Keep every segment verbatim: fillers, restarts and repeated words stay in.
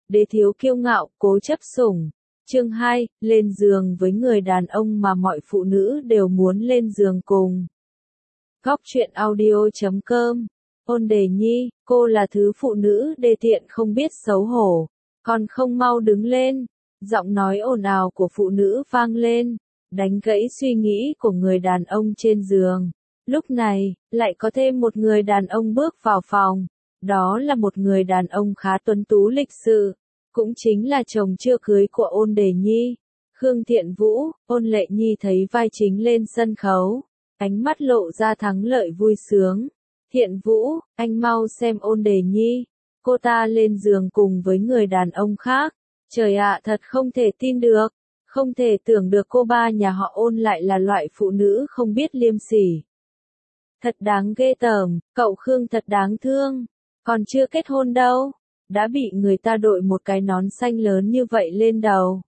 Đế thiếu kiêu ngạo, cố chấp sủng. Chương hai, lên giường với người đàn ông mà mọi phụ nữ đều muốn lên giường cùng. Góc truyện audio chấm com. Ôn Đề Nhi, cô là thứ phụ nữ đê tiện không biết xấu hổ, còn không mau đứng lên. Giọng nói ồn ào của phụ nữ vang lên, đánh gãy suy nghĩ của người đàn ông trên giường. Lúc này, lại có thêm một người đàn ông bước vào phòng. Đó là một người đàn ông khá tuấn tú lịch sự, cũng chính là chồng chưa cưới của Ôn Đề Nhi. Khương Thiện Vũ. Ôn Lệ Nhi thấy vai chính lên sân khấu, ánh mắt lộ ra thắng lợi vui sướng. Thiện Vũ, anh mau xem Ôn Đề Nhi. Cô ta lên giường cùng với người đàn ông khác. Trời ạ, thật không thể tin được. Không thể tưởng được cô ba nhà họ Ôn lại là loại phụ nữ không biết liêm sỉ. Thật đáng ghê tởm, cậu Khương thật đáng thương. Còn chưa kết hôn đâu, đã bị người ta đội một cái nón xanh lớn như vậy lên đầu.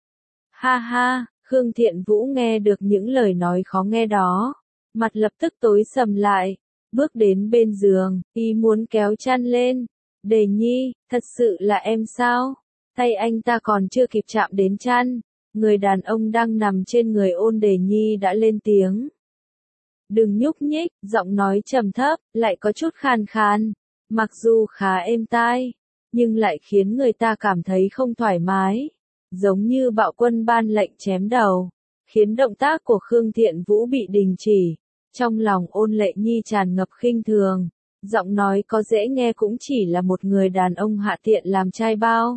Ha ha, Khương Thiện Vũ nghe được những lời nói khó nghe đó, mặt lập tức tối sầm lại, bước đến bên giường, ý muốn kéo chăn lên. Đề Nhi, thật sự là em sao? Tay anh ta còn chưa kịp chạm đến chăn, người đàn ông đang nằm trên người Ôn Đề Nhi đã lên tiếng. Đừng nhúc nhích, giọng nói trầm thấp, lại có chút khàn khàn. Mặc dù khá êm tai, nhưng lại khiến người ta cảm thấy không thoải mái. Giống như bạo quân ban lệnh chém đầu, khiến động tác của Khương Thiện Vũ bị đình chỉ. Trong lòng Ôn Lệ Nhi tràn ngập khinh thường, giọng nói có dễ nghe cũng chỉ là một người đàn ông hạ tiện làm trai bao.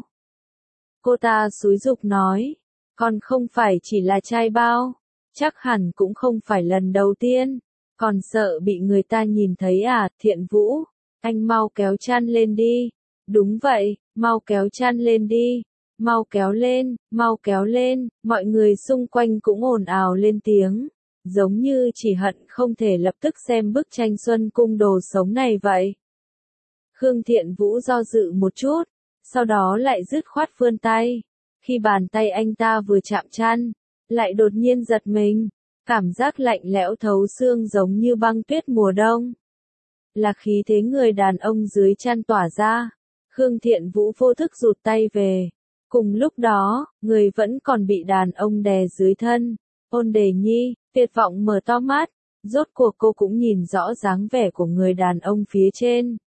Cô ta xúi giục nói, còn không phải chỉ là trai bao, chắc hẳn cũng không phải lần đầu tiên, còn sợ bị người ta nhìn thấy à? Thiện Vũ, anh mau kéo chăn lên đi. Đúng vậy, mau kéo chăn lên đi. Mau kéo lên, mau kéo lên. Mọi người xung quanh cũng ồn ào lên tiếng, giống như chỉ hận không thể lập tức xem bức tranh Xuân Cung đồ sống này vậy. Khương Thiện Vũ do dự một chút, sau đó lại dứt khoát vươn tay. Khi bàn tay anh ta vừa chạm chăn, lại đột nhiên giật mình, cảm giác lạnh lẽo thấu xương giống như băng tuyết mùa đông. Là khí thế người đàn ông dưới chăn tỏa ra. Khương Thiện Vũ vô thức rụt tay về. Cùng lúc đó, người vẫn còn bị đàn ông đè dưới thân. Ôn Đề Nhi, tuyệt vọng mở to mắt, rốt cuộc cô cũng nhìn rõ dáng vẻ của người đàn ông phía trên.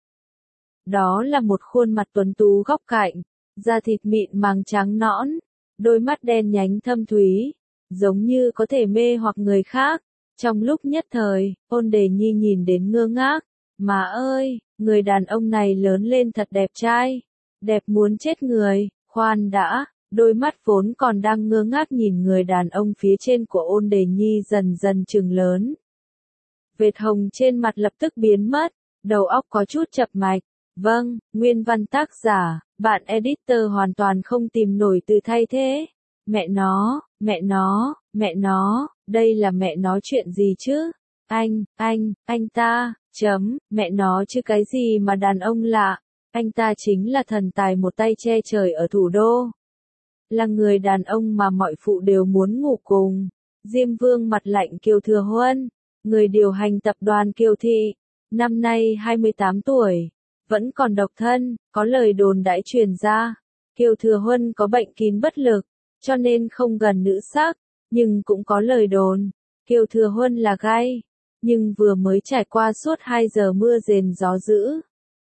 Đó là một khuôn mặt tuấn tú góc cạnh, da thịt mịn màng trắng nõn, đôi mắt đen nhánh thâm thúy, giống như có thể mê hoặc người khác. Trong lúc nhất thời, Ôn Đề Nhi nhìn đến ngơ ngác. Má ơi, người đàn ông này lớn lên thật đẹp trai, đẹp muốn chết người. Khoan đã, đôi mắt vốn còn đang ngơ ngác nhìn người đàn ông phía trên của Ôn Đề Nhi dần dần trừng lớn. Vệt hồng trên mặt lập tức biến mất, đầu óc có chút chập mạch. Vâng, nguyên văn tác giả, bạn editor hoàn toàn không tìm nổi từ thay thế. Mẹ nó, mẹ nó, mẹ nó, đây là mẹ nó chuyện gì chứ? Anh, anh, anh ta, chấm, mẹ nó chứ cái gì mà đàn ông lạ, anh ta chính là thần tài một tay che trời ở thủ đô. Là người đàn ông mà mọi phụ đều muốn ngủ cùng. Diêm Vương mặt lạnh Kiều Thừa Huân, người điều hành tập đoàn Kiều Thị, năm nay hai mươi tám tuổi, vẫn còn độc thân, có lời đồn đãi truyền ra. Kiều Thừa Huân có bệnh kín bất lực, cho nên không gần nữ sắc, nhưng cũng có lời đồn, Kiều Thừa Huân là gay. Nhưng vừa mới trải qua suốt hai giờ mưa rền gió dữ.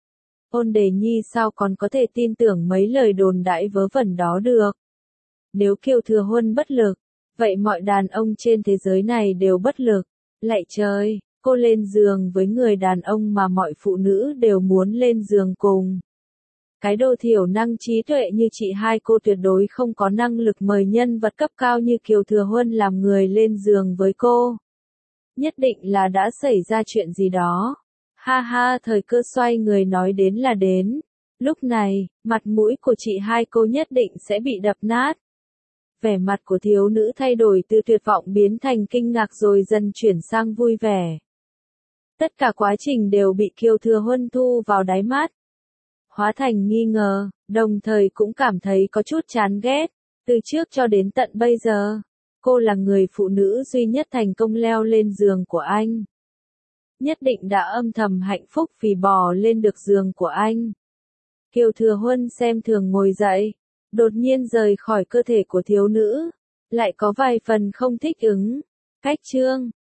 Ôn Đề Nhi sao còn có thể tin tưởng mấy lời đồn đãi vớ vẩn đó được. Nếu Kiều Thừa Huân bất lực, vậy mọi đàn ông trên thế giới này đều bất lực. Lạy trời, cô lên giường với người đàn ông mà mọi phụ nữ đều muốn lên giường cùng. Cái đồ thiểu năng trí tuệ như chị hai cô tuyệt đối không có năng lực mời nhân vật cấp cao như Kiều Thừa Huân làm người lên giường với cô. Nhất định là đã xảy ra chuyện gì đó. Ha ha, thời cơ xoay người nói đến là đến. Lúc này, mặt mũi của chị hai cô nhất định sẽ bị đập nát. Vẻ mặt của thiếu nữ thay đổi từ tuyệt vọng biến thành kinh ngạc rồi dần chuyển sang vui vẻ. Tất cả quá trình đều bị Kiều Thừa Huân thu vào đáy mắt. Hóa thành nghi ngờ, đồng thời cũng cảm thấy có chút chán ghét. Từ trước cho đến tận bây giờ, cô là người phụ nữ duy nhất thành công leo lên giường của anh. Nhất định đã âm thầm hạnh phúc vì bò lên được giường của anh. Kiều Thừa Huân xem thường ngồi dậy, đột nhiên rời khỏi cơ thể của thiếu nữ, lại có vài phần không thích ứng. Khách trương,